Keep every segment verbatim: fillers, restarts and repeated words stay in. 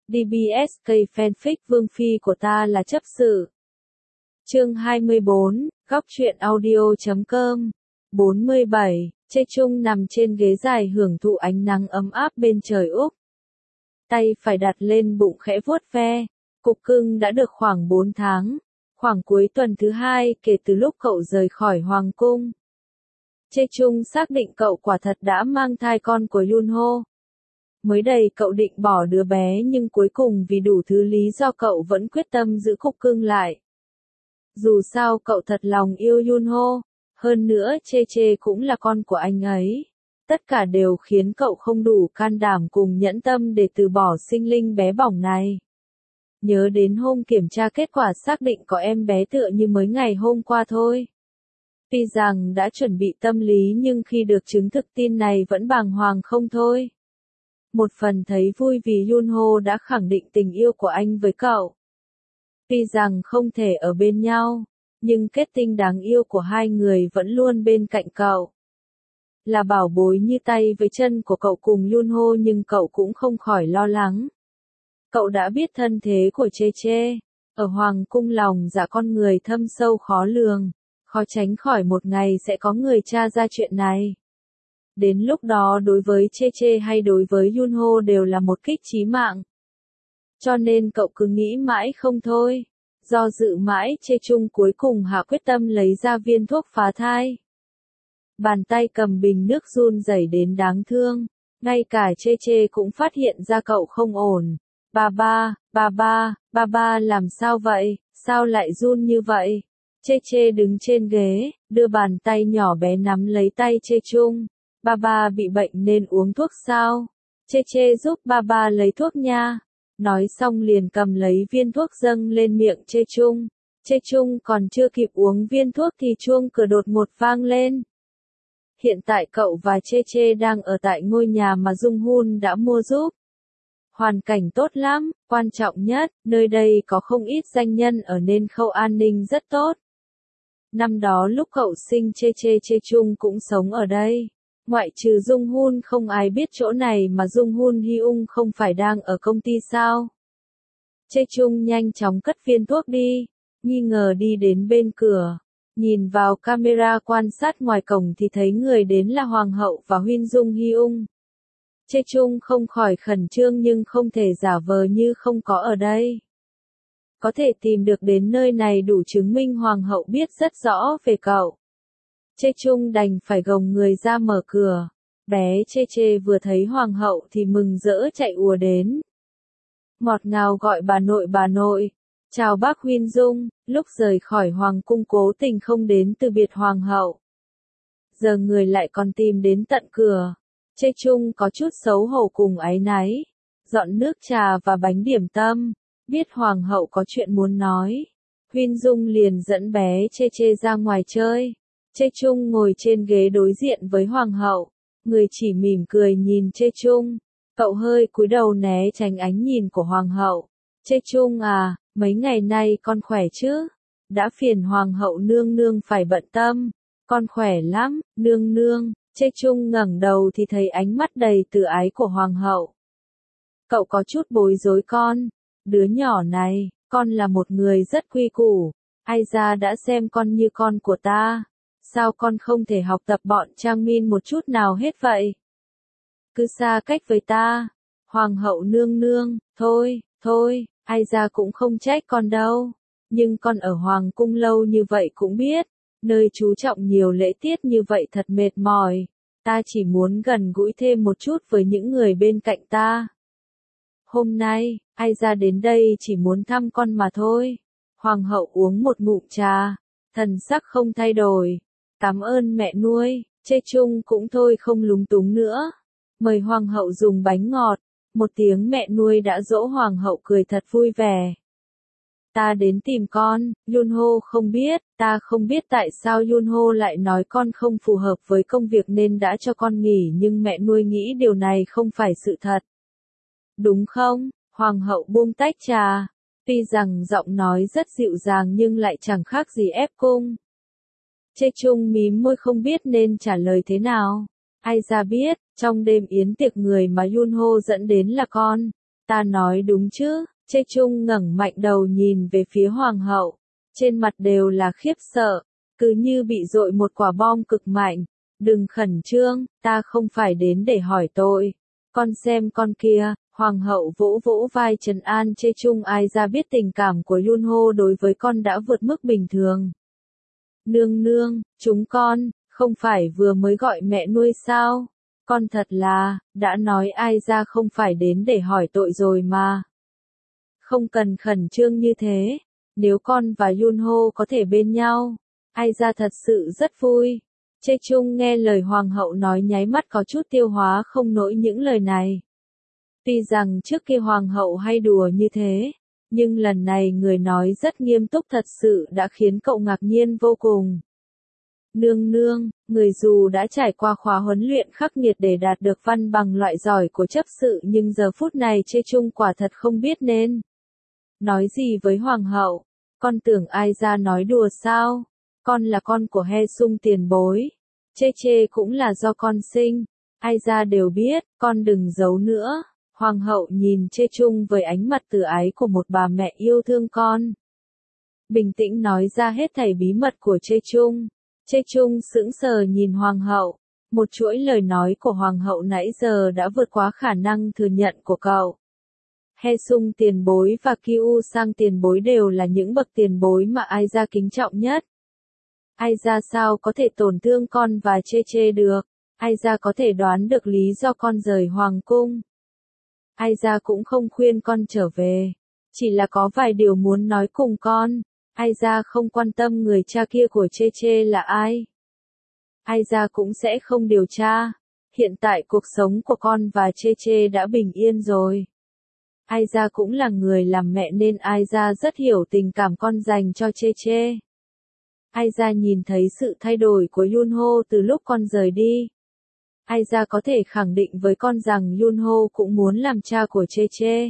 đê bê ét ca fanfic Vương Phi của ta là chấp sự. Chương hai mươi bốn, góc truyện audio chấm com. bốn mươi bảy, Chê Trung nằm trên ghế dài hưởng thụ ánh nắng ấm áp bên trời Úc. Tay phải đặt lên bụng khẽ vuốt ve. Cục cưng đã được khoảng bốn tháng, khoảng cuối tuần thứ hai kể từ lúc cậu rời khỏi Hoàng cung. Chê Trung xác định cậu quả thật đã mang thai con của Yunho. Mới đây cậu định bỏ đứa bé nhưng cuối cùng vì đủ thứ lý do cậu vẫn quyết tâm giữ cục cưng lại. Dù sao cậu thật lòng yêu Yunho, hơn nữa Chê Chê cũng là con của anh ấy. Tất cả đều khiến cậu không đủ can đảm cùng nhẫn tâm để từ bỏ sinh linh bé bỏng này. Nhớ đến hôm kiểm tra kết quả xác định có em bé tựa như mới ngày hôm qua thôi. Tuy rằng đã chuẩn bị tâm lý nhưng khi được chứng thực tin này vẫn bàng hoàng không thôi. Một phần thấy vui vì Yunho đã khẳng định tình yêu của anh với cậu. Tuy rằng không thể ở bên nhau, nhưng kết tinh đáng yêu của hai người vẫn luôn bên cạnh cậu. Là bảo bối như tay với chân của cậu cùng Yunho nhưng cậu cũng không khỏi lo lắng. Cậu đã biết thân thế của Chê Chê, ở Hoàng cung lòng dạ con người thâm sâu khó lường, khó tránh khỏi một ngày sẽ có người tra ra chuyện này. Đến lúc đó đối với Chê Chê hay đối với Yunho đều là một kích chí mạng. Cho nên cậu cứ nghĩ mãi không thôi, do dự mãi Chê Trung cuối cùng hạ quyết tâm lấy ra viên thuốc phá thai. Bàn tay cầm bình nước run rẩy đến đáng thương, ngay cả Chê Chê cũng phát hiện ra cậu không ổn. Ba ba, ba ba, ba ba làm sao vậy, sao lại run như vậy? Chê Chê đứng trên ghế, đưa bàn tay nhỏ bé nắm lấy tay Chê Trung. Ba ba bị bệnh nên uống thuốc sao? Chê Chê giúp ba ba lấy thuốc nha. Nói xong liền cầm lấy viên thuốc dâng lên miệng Chê Trung. Chê Trung còn chưa kịp uống viên thuốc thì chuông cửa đột ngột vang lên. Hiện tại cậu và Chê Chê đang ở tại ngôi nhà mà Dung Hun đã mua giúp. Hoàn cảnh tốt lắm, quan trọng nhất, nơi đây có không ít danh nhân ở nên khâu an ninh rất tốt. Năm đó lúc cậu sinh Chê Chê Chê Trung cũng sống ở đây. Ngoại trừ Dung Hun không ai biết chỗ này mà Dung Hun Hyung không phải đang ở công ty sao. Chê Trung nhanh chóng cất viên thuốc đi, nghi ngờ đi đến bên cửa. Nhìn vào camera quan sát ngoài cổng thì thấy người đến là Hoàng hậu và Huynh Dung Hyung. Chê Trung không khỏi khẩn trương nhưng không thể giả vờ như không có ở đây. Có thể tìm được đến nơi này đủ chứng minh Hoàng hậu biết rất rõ về cậu. Chê Trung đành phải gồng người ra mở cửa. Bé Chê Chê vừa thấy Hoàng hậu thì mừng rỡ chạy ùa đến. Ngọt ngào gọi bà nội bà nội. Chào bác Huynh Dung, lúc rời khỏi Hoàng cung cố tình không đến từ biệt Hoàng hậu. Giờ người lại còn tìm đến tận cửa. Chê Trung có chút xấu hổ cùng áy náy. Dọn nước trà và bánh điểm tâm. Biết Hoàng hậu có chuyện muốn nói. Huynh Dung liền dẫn bé Chê Chê ra ngoài chơi. Chê Trung ngồi trên ghế đối diện với Hoàng hậu. Người chỉ mỉm cười nhìn Chê Trung. Cậu hơi cúi đầu né tránh ánh nhìn của Hoàng hậu. Chê Trung à, mấy ngày nay con khỏe chứ? Đã phiền Hoàng hậu nương nương phải bận tâm. Con khỏe lắm, nương nương. Chê Trung ngẩng đầu thì thấy ánh mắt đầy từ ái của Hoàng hậu. Cậu có chút bối rối con. Đứa nhỏ này, con là một người rất quy củ. Ai ra đã xem con như con của ta. Sao con không thể học tập bọn Trang Min một chút nào hết vậy? Cứ xa cách với ta. Hoàng hậu nương nương, thôi, thôi, ai ra cũng không trách con đâu. Nhưng con ở Hoàng cung lâu như vậy cũng biết. Nơi chú trọng nhiều lễ tiết như vậy thật mệt mỏi. Ta chỉ muốn gần gũi thêm một chút với những người bên cạnh ta. Hôm nay, ai ra đến đây chỉ muốn thăm con mà thôi. Hoàng hậu uống một ngụm trà. Thần sắc không thay đổi. Cảm ơn mẹ nuôi. Chê Trung cũng thôi không lúng túng nữa. Mời Hoàng hậu dùng bánh ngọt. Một tiếng mẹ nuôi đã dỗ Hoàng hậu cười thật vui vẻ. Ta đến tìm con, Yunho không biết, ta không biết tại sao Yunho lại nói con không phù hợp với công việc nên đã cho con nghỉ nhưng mẹ nuôi nghĩ điều này không phải sự thật. Đúng không? Hoàng hậu buông tách trà. Tuy rằng giọng nói rất dịu dàng nhưng lại chẳng khác gì ép cung. Chê Trung mím môi không biết nên trả lời thế nào. Ai ra biết, trong đêm yến tiệc người mà Yunho dẫn đến là con. Ta nói đúng chứ? Chê Trung ngẩng mạnh đầu nhìn về phía hoàng hậu. Trên mặt đều là khiếp sợ, cứ như bị dội một quả bom cực mạnh. Đừng khẩn trương, ta không phải đến để hỏi tội. Con xem con kia, hoàng hậu vỗ vỗ vai trấn an Chê Trung. Ai ra biết tình cảm của Yunho đối với con đã vượt mức bình thường. Nương nương, chúng con, không phải vừa mới gọi mẹ nuôi sao? Con thật là, đã nói ai ra không phải đến để hỏi tội rồi mà. Không cần khẩn trương như thế, nếu con và Yunho có thể bên nhau, ai ra thật sự rất vui. Chê Trung nghe lời hoàng hậu nói nháy mắt có chút tiêu hóa không nổi những lời này. Tuy rằng trước kia hoàng hậu hay đùa như thế, nhưng lần này người nói rất nghiêm túc thật sự đã khiến cậu ngạc nhiên vô cùng. Nương nương, người dù đã trải qua khóa huấn luyện khắc nghiệt để đạt được văn bằng loại giỏi của chấp sự nhưng giờ phút này Chê Trung quả thật không biết nên nói gì với hoàng hậu. Con tưởng ai ra nói đùa sao? Con là con của He Sung tiền bối. Chê Chê cũng là do con sinh. Ai ra đều biết, con đừng giấu nữa. Hoàng hậu nhìn Chê Trung với ánh mặt từ ái của một bà mẹ yêu thương con. Bình tĩnh nói ra hết thảy bí mật của Chê Trung. Chê Trung sững sờ nhìn hoàng hậu. Một chuỗi lời nói của hoàng hậu nãy giờ đã vượt quá khả năng thừa nhận của cậu. He Sung tiền bối và Kyu Sang tiền bối đều là những bậc tiền bối mà ai ra kính trọng nhất. Ai ra sao có thể tổn thương con và Chê Chê được? Ai ra có thể đoán được lý do con rời hoàng cung? Ai ra cũng không khuyên con trở về. Chỉ là có vài điều muốn nói cùng con. Ai ra không quan tâm người cha kia của Chê Chê là ai. Ai ra cũng sẽ không điều tra. Hiện tại cuộc sống của con và Chê Chê đã bình yên rồi. Ai ra cũng là người làm mẹ nên ai ra rất hiểu tình cảm con dành cho Chê Chê. Ai ra nhìn thấy sự thay đổi của Yunho từ lúc con rời đi. Ai ra có thể khẳng định với con rằng Yunho cũng muốn làm cha của Chê Chê.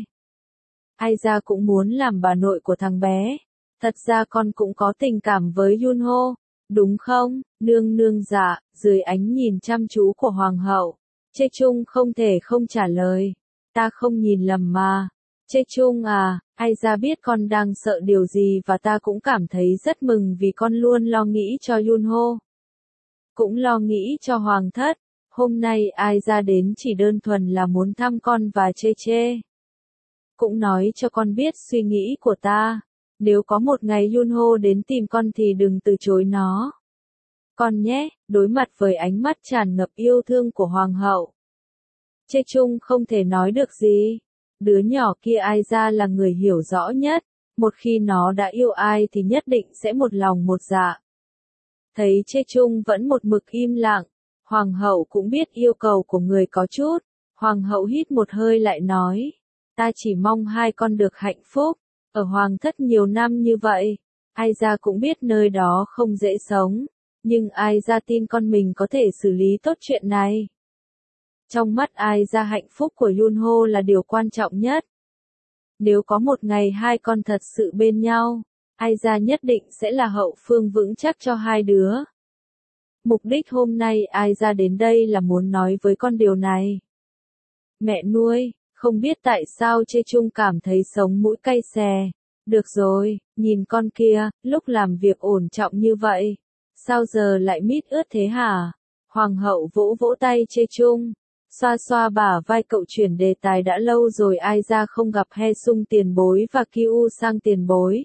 Ai ra cũng muốn làm bà nội của thằng bé. Thật ra con cũng có tình cảm với Yunho, đúng không? Nương nương dạ, dưới ánh nhìn chăm chú của hoàng hậu. Chê Trung không thể không trả lời. Ta không nhìn lầm mà. Chê Trung à, ai ra biết con đang sợ điều gì và ta cũng cảm thấy rất mừng vì con luôn lo nghĩ cho Yunho. Cũng lo nghĩ cho hoàng thất. Hôm nay ai ra đến chỉ đơn thuần là muốn thăm con và Chê Chê. Cũng nói cho con biết suy nghĩ của ta. Nếu có một ngày Yunho đến tìm con thì đừng từ chối nó. Con nhé, đối mặt với ánh mắt tràn ngập yêu thương của hoàng hậu. Chê Trung không thể nói được gì. Đứa nhỏ kia ai ra là người hiểu rõ nhất. Một khi nó đã yêu ai thì nhất định sẽ một lòng một dạ. Thấy Chê Trung vẫn một mực im lặng. Hoàng hậu cũng biết yêu cầu của người có chút. Hoàng hậu hít một hơi lại nói. Ta chỉ mong hai con được hạnh phúc. Ở hoàng thất nhiều năm như vậy. Ai ra cũng biết nơi đó không dễ sống. Nhưng ai ra tin con mình có thể xử lý tốt chuyện này. Trong mắt ai ra hạnh phúc của Yunho là điều quan trọng nhất. Nếu có một ngày hai con thật sự bên nhau, ai ra nhất định sẽ là hậu phương vững chắc cho hai đứa. Mục đích hôm nay ai ra đến đây là muốn nói với con điều này. Mẹ nuôi, không biết tại sao Chê Trung cảm thấy sống mũi cay xè. Được rồi, nhìn con kia, lúc làm việc ổn trọng như vậy. Sao giờ lại mít ướt thế hả? Hoàng hậu vỗ vỗ tay Chê Trung. Xoa xoa bả vai cậu chuyển đề tài đã lâu rồi ai ra không gặp He Sung tiền bối và Kyu Sang tiền bối.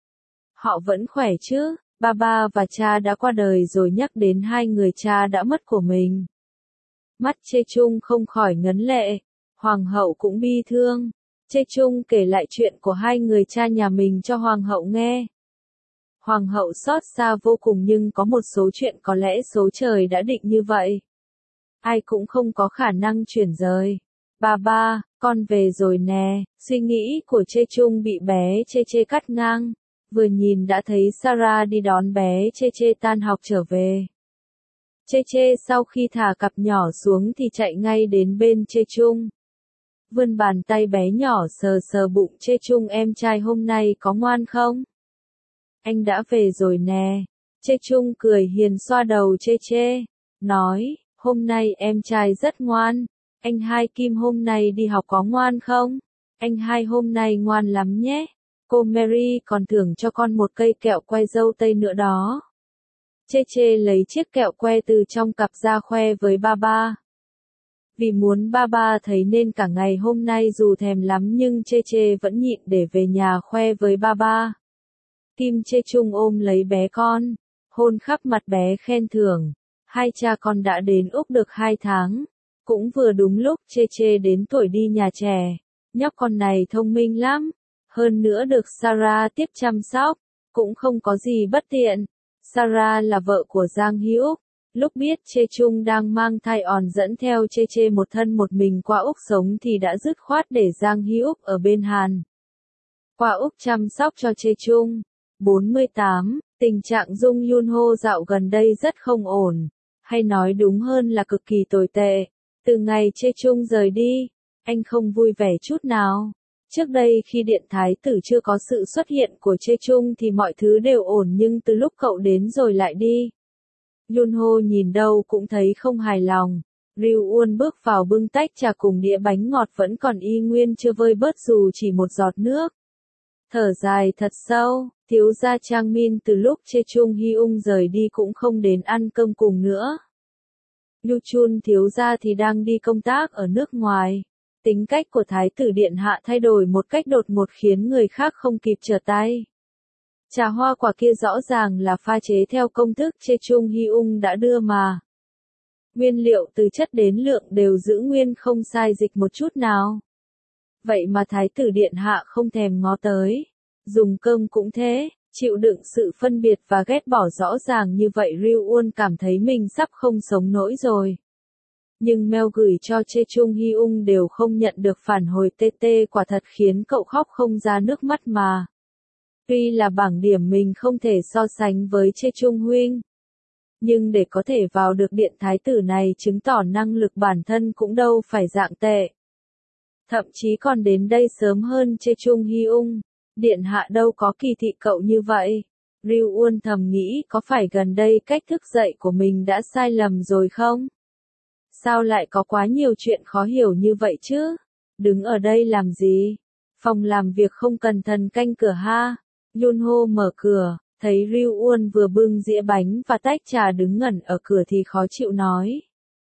Họ vẫn khỏe chứ, ba ba và cha đã qua đời rồi nhắc đến hai người cha đã mất của mình. Mắt Chê Trung không khỏi ngấn lệ, hoàng hậu cũng bi thương. Chê Trung kể lại chuyện của hai người cha nhà mình cho hoàng hậu nghe. Hoàng hậu xót xa vô cùng nhưng có một số chuyện có lẽ số trời đã định như vậy. Ai cũng không có khả năng chuyển rời. Ba ba, con về rồi nè. Suy nghĩ của Chê Trung bị bé Chê Chê cắt ngang. Vừa nhìn đã thấy Sarah đi đón bé Chê Chê tan học trở về. Chê Chê sau khi thả cặp nhỏ xuống thì chạy ngay đến bên Chê Trung. Vươn bàn tay bé nhỏ sờ sờ bụng Chê Trung. Em trai hôm nay có ngoan không? Anh đã về rồi nè. Chê Trung cười hiền xoa đầu Chê Chê. Nói, hôm nay em trai rất ngoan. Anh Hai Kim hôm nay đi học có ngoan không? Anh hai hôm nay ngoan lắm nhé. Cô Mary còn thưởng cho con một cây kẹo que dâu tây nữa đó. Chê Chê lấy chiếc kẹo que từ trong cặp ra khoe với ba ba. Vì muốn ba ba thấy nên cả ngày hôm nay dù thèm lắm nhưng Chê Chê vẫn nhịn để về nhà khoe với ba ba. Kim Chê Chung ôm lấy bé con, hôn khắp mặt bé khen thưởng. Hai cha con đã đến Úc được hai tháng. Cũng vừa đúng lúc Chê Chê đến tuổi đi nhà trẻ. Nhóc con này thông minh lắm. Hơn nữa được Sarah tiếp chăm sóc. Cũng không có gì bất tiện. Sarah là vợ của Giang Hữu Úc. Lúc biết Chê Chung đang mang thai òn dẫn theo Chê Chê một thân một mình qua Úc sống thì đã dứt khoát để Giang Hữu Úc ở bên Hàn. Qua Úc chăm sóc cho Chê Chung. bốn mươi tám. Tình trạng Jung Yoon Ho dạo gần đây rất không ổn. Hay nói đúng hơn là cực kỳ tồi tệ. Từ ngày Chê Chung rời đi, anh không vui vẻ chút nào. Trước đây khi Điện Thái Tử chưa có sự xuất hiện của Chê Chung thì mọi thứ đều ổn nhưng từ lúc cậu đến rồi lại đi. Yoon Ho nhìn đâu cũng thấy không hài lòng. Ryu Won bước vào bưng tách trà cùng đĩa bánh ngọt vẫn còn y nguyên chưa vơi bớt dù chỉ một giọt nước. Thở dài thật sâu, thiếu gia Trang Min từ lúc Chê Chung Hy Ung rời đi cũng không đến ăn cơm cùng nữa. Yu Chun thiếu gia thì đang đi công tác ở nước ngoài. Tính cách của Thái tử Điện Hạ thay đổi một cách đột ngột khiến người khác không kịp trở tay. Trà hoa quả kia rõ ràng là pha chế theo công thức Chê Chung Hy Ung đã đưa mà. Nguyên liệu từ chất đến lượng đều giữ nguyên không sai dịch một chút nào. Vậy mà Thái tử Điện Hạ không thèm ngó tới. Dùng cơm cũng thế, chịu đựng sự phân biệt và ghét bỏ rõ ràng như vậy Ryu Won cảm thấy mình sắp không sống nổi rồi. Nhưng mail gửi cho Chê Chung Hy Ung đều không nhận được phản hồi tê tê quả thật khiến cậu khóc không ra nước mắt mà. Tuy là bảng điểm mình không thể so sánh với Chê Chung Huynh. Nhưng để có thể vào được điện thái tử này chứng tỏ năng lực bản thân cũng đâu phải dạng tệ. Thậm chí còn đến đây sớm hơn Chê Chung Hy Ung. Điện hạ đâu có kỳ thị cậu như vậy. Ryu Won thầm nghĩ có phải gần đây cách thức dạy của mình đã sai lầm rồi không? Sao lại có quá nhiều chuyện khó hiểu như vậy chứ? Đứng ở đây làm gì? Phòng làm việc không cần thần canh cửa ha. Yoon Ho mở cửa, thấy Ryu Won vừa bưng dĩa bánh và tách trà đứng ngẩn ở cửa thì khó chịu nói.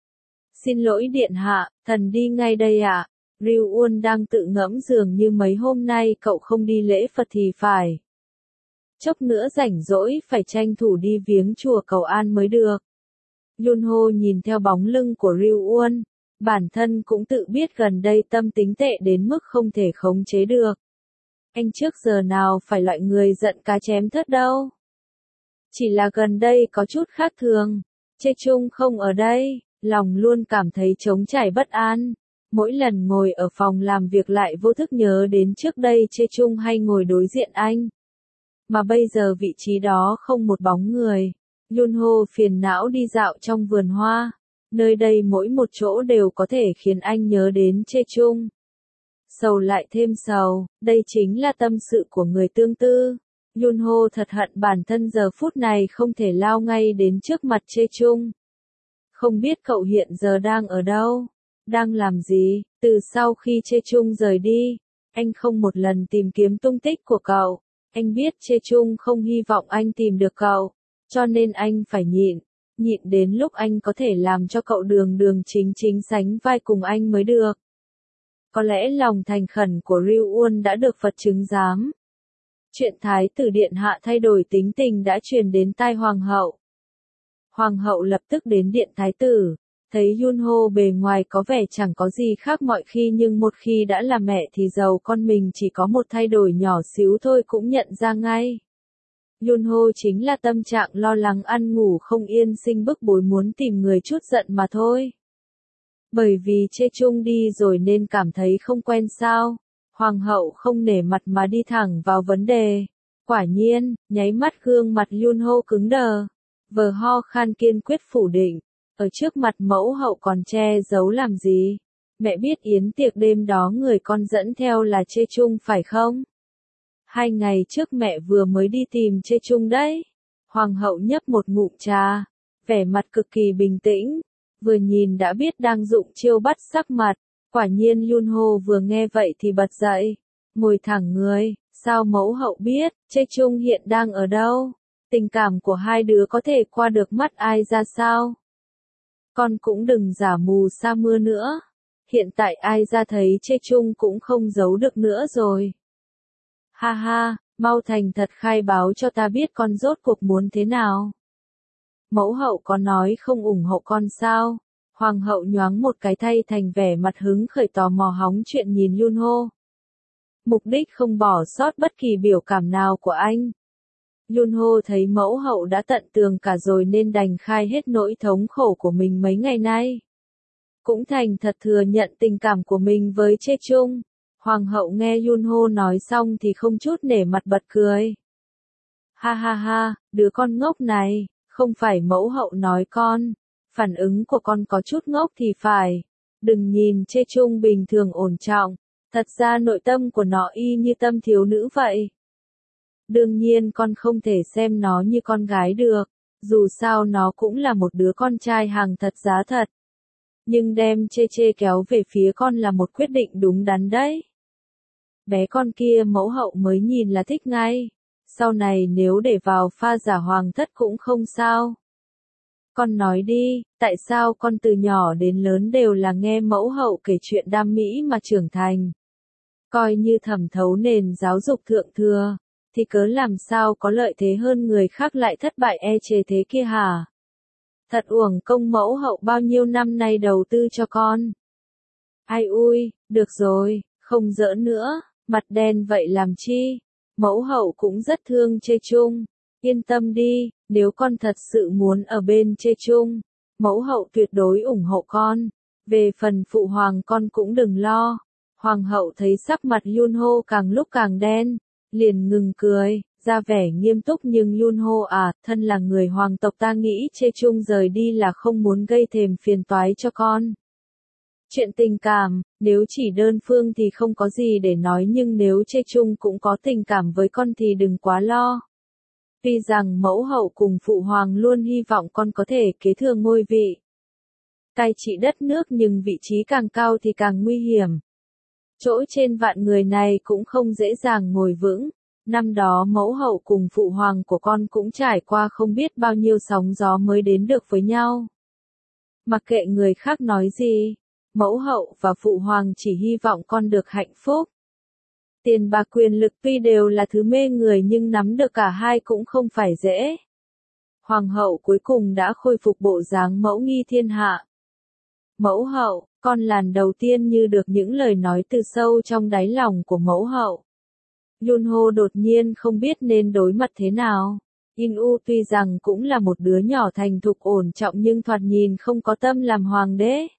Xin lỗi điện hạ, thần đi ngay đây ạ. À? Ryu Won đang tự ngẫm dường như mấy hôm nay cậu không đi lễ Phật thì phải. Chốc nữa rảnh rỗi phải tranh thủ đi viếng chùa cầu an mới được. Yoon Ho nhìn theo bóng lưng của Ryu Won, bản thân cũng tự biết gần đây tâm tính tệ đến mức không thể khống chế được. Anh trước giờ nào phải loại người giận cá chém thớt đâu. Chỉ là gần đây có chút khác thường. Chê Chung không ở đây, lòng luôn cảm thấy trống trải bất an. Mỗi lần ngồi ở phòng làm việc lại vô thức nhớ đến trước đây Chê Chung hay ngồi đối diện anh. Mà bây giờ vị trí đó không một bóng người. Yoon Ho phiền não đi dạo trong vườn hoa. Nơi đây mỗi một chỗ đều có thể khiến anh nhớ đến Chê Chung. Sầu lại thêm sầu, đây chính là tâm sự của người tương tư. Yoon Ho thật hận bản thân giờ phút này không thể lao ngay đến trước mặt Chê Chung. Không biết cậu hiện giờ đang ở đâu, đang làm gì, từ sau khi Chê Chung rời đi, anh không một lần tìm kiếm tung tích của cậu. Anh biết Chê Chung không hy vọng anh tìm được cậu, cho nên anh phải nhịn, nhịn đến lúc anh có thể làm cho cậu đường đường chính chính sánh vai cùng anh mới được. Có lẽ lòng thành khẩn của Ryu Won đã được Phật chứng giám. Chuyện Thái tử Điện Hạ thay đổi tính tình đã truyền đến tai Hoàng hậu. Hoàng hậu lập tức đến điện Thái tử, thấy Yoon Ho bề ngoài có vẻ chẳng có gì khác mọi khi nhưng một khi đã là mẹ thì dầu con mình chỉ có một thay đổi nhỏ xíu thôi cũng nhận ra ngay. Yoon Ho chính là tâm trạng lo lắng ăn ngủ không yên sinh bức bối muốn tìm người chút giận mà thôi. Bởi vì Chê Chung đi rồi nên cảm thấy không quen sao. Hoàng hậu không nể mặt mà đi thẳng vào vấn đề. Quả nhiên, nháy mắt gương mặt Yoon Ho cứng đờ. Vờ ho khan kiên quyết phủ định. Ở trước mặt mẫu hậu còn che giấu làm gì? Mẹ biết yến tiệc đêm đó người con dẫn theo là Chê Chung phải không? Hai ngày trước mẹ vừa mới đi tìm Chê Chung đấy. Hoàng hậu nhấp một ngụm trà, vẻ mặt cực kỳ bình tĩnh. Vừa nhìn đã biết đang dụng chiêu bắt sắc mặt, Quả nhiên Yunho vừa nghe vậy thì bật dậy, ngồi thẳng người, sao mẫu hậu biết, Chê Chung hiện đang ở đâu? Tình cảm của hai đứa có thể qua được mắt ai ra sao? Con cũng đừng giả mù sa mưa nữa. Hiện tại ai ra thấy Chê Chung cũng không giấu được nữa rồi. Ha ha, mau thành thật khai báo cho ta biết con rốt cuộc muốn thế nào. Mẫu hậu có nói không ủng hộ con sao? Hoàng hậu nhoáng một cái thay thành vẻ mặt hứng khởi tò mò hóng chuyện nhìn Yunho. Mục đích không bỏ sót bất kỳ biểu cảm nào của anh. Yunho thấy mẫu hậu đã tận tường cả rồi nên đành khai hết nỗi thống khổ của mình mấy ngày nay. Cũng thành thật thừa nhận tình cảm của mình với Chê Chung. Hoàng hậu nghe Yunho nói xong thì không chút nể mặt bật cười. Ha ha ha, đứa con ngốc này, không phải mẫu hậu nói con. Phản ứng của con có chút ngốc thì phải. Đừng nhìn Chê Chung bình thường ổn trọng. Thật ra nội tâm của nó y như tâm thiếu nữ vậy. Đương nhiên con không thể xem nó như con gái được. Dù sao nó cũng là một đứa con trai hàng thật giá thật. Nhưng đem Chê Chê kéo về phía con là một quyết định đúng đắn đấy. Bé con kia mẫu hậu mới nhìn là thích ngay. Sau này nếu để vào pha giả hoàng thất cũng không sao. Con nói đi, tại sao con từ nhỏ đến lớn đều là nghe mẫu hậu kể chuyện đam mỹ mà trưởng thành? Coi như thẩm thấu nền giáo dục thượng thừa, thì cớ làm sao có lợi thế hơn người khác lại thất bại e chề thế kia hả? Thật uổng công mẫu hậu bao nhiêu năm nay đầu tư cho con. Ai ui, được rồi, không giỡn nữa, mặt đen vậy làm chi? Mẫu hậu cũng rất thương Chê Chung. Yên tâm đi, nếu con thật sự muốn ở bên Chê Chung, mẫu hậu tuyệt đối ủng hộ con. Về phần phụ hoàng con cũng đừng lo. Hoàng hậu thấy sắc mặt Yunho càng lúc càng đen, liền ngừng cười, ra vẻ nghiêm túc nhưng Yunho à, thân là người hoàng tộc ta nghĩ Chê Chung rời đi là không muốn gây thêm phiền toái cho con. Chuyện tình cảm, nếu chỉ đơn phương thì không có gì để nói nhưng nếu Chê Chung cũng có tình cảm với con thì đừng quá lo. Tuy rằng mẫu hậu cùng phụ hoàng luôn hy vọng con có thể kế thừa ngôi vị. Cai trị đất nước nhưng vị trí càng cao thì càng nguy hiểm. Chỗ trên vạn người này cũng không dễ dàng ngồi vững. Năm đó mẫu hậu cùng phụ hoàng của con cũng trải qua không biết bao nhiêu sóng gió mới đến được với nhau. Mặc kệ người khác nói gì, mẫu hậu và phụ hoàng chỉ hy vọng con được hạnh phúc. Tiền bạc quyền lực tuy đều là thứ mê người nhưng nắm được cả hai cũng không phải dễ. Hoàng hậu cuối cùng đã khôi phục bộ dáng mẫu nghi thiên hạ. Mẫu hậu, con làn đầu tiên như được những lời nói từ sâu trong đáy lòng của mẫu hậu. Yunho đột nhiên không biết nên đối mặt thế nào. Inu tuy rằng cũng là một đứa nhỏ thành thục ổn trọng nhưng thoạt nhìn không có tâm làm hoàng đế.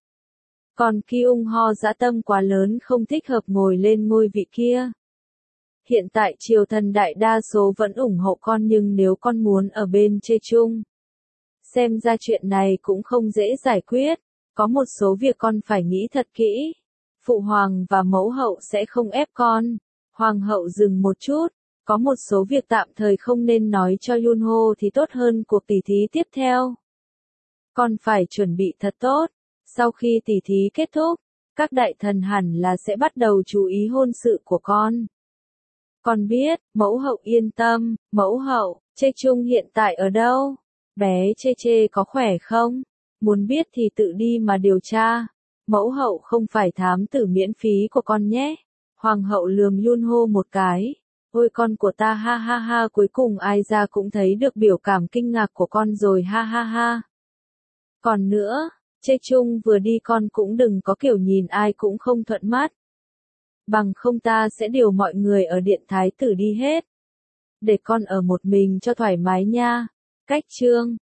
Còn Kyung Ho dã tâm quá lớn không thích hợp ngồi lên ngôi vị kia. Hiện tại triều thần đại đa số vẫn ủng hộ con nhưng nếu con muốn ở bên Chê Chung, xem ra chuyện này cũng không dễ giải quyết. Có một số việc con phải nghĩ thật kỹ. Phụ hoàng và mẫu hậu sẽ không ép con. Hoàng hậu dừng một chút. Có một số việc tạm thời không nên nói cho Yunho thì tốt hơn cuộc tỉ thí tiếp theo. Con phải chuẩn bị thật tốt. Sau khi tỉ thí kết thúc, các đại thần hẳn là sẽ bắt đầu chú ý hôn sự của con. Con biết, mẫu hậu yên tâm, mẫu hậu, Chê Chung hiện tại ở đâu? Bé Chê Chê có khỏe không? Muốn biết thì tự đi mà điều tra. Mẫu hậu không phải thám tử miễn phí của con nhé. Hoàng hậu lườm Yunho một cái. Ôi con của ta ha ha ha, cuối cùng ai ra cũng thấy được biểu cảm kinh ngạc của con rồi ha ha ha. Còn nữa, Chê Chung vừa đi con cũng đừng có kiểu nhìn ai cũng không thuận mắt. Bằng không ta sẽ điều mọi người ở điện thái tử đi hết. Để con ở một mình cho thoải mái nha. Cách chương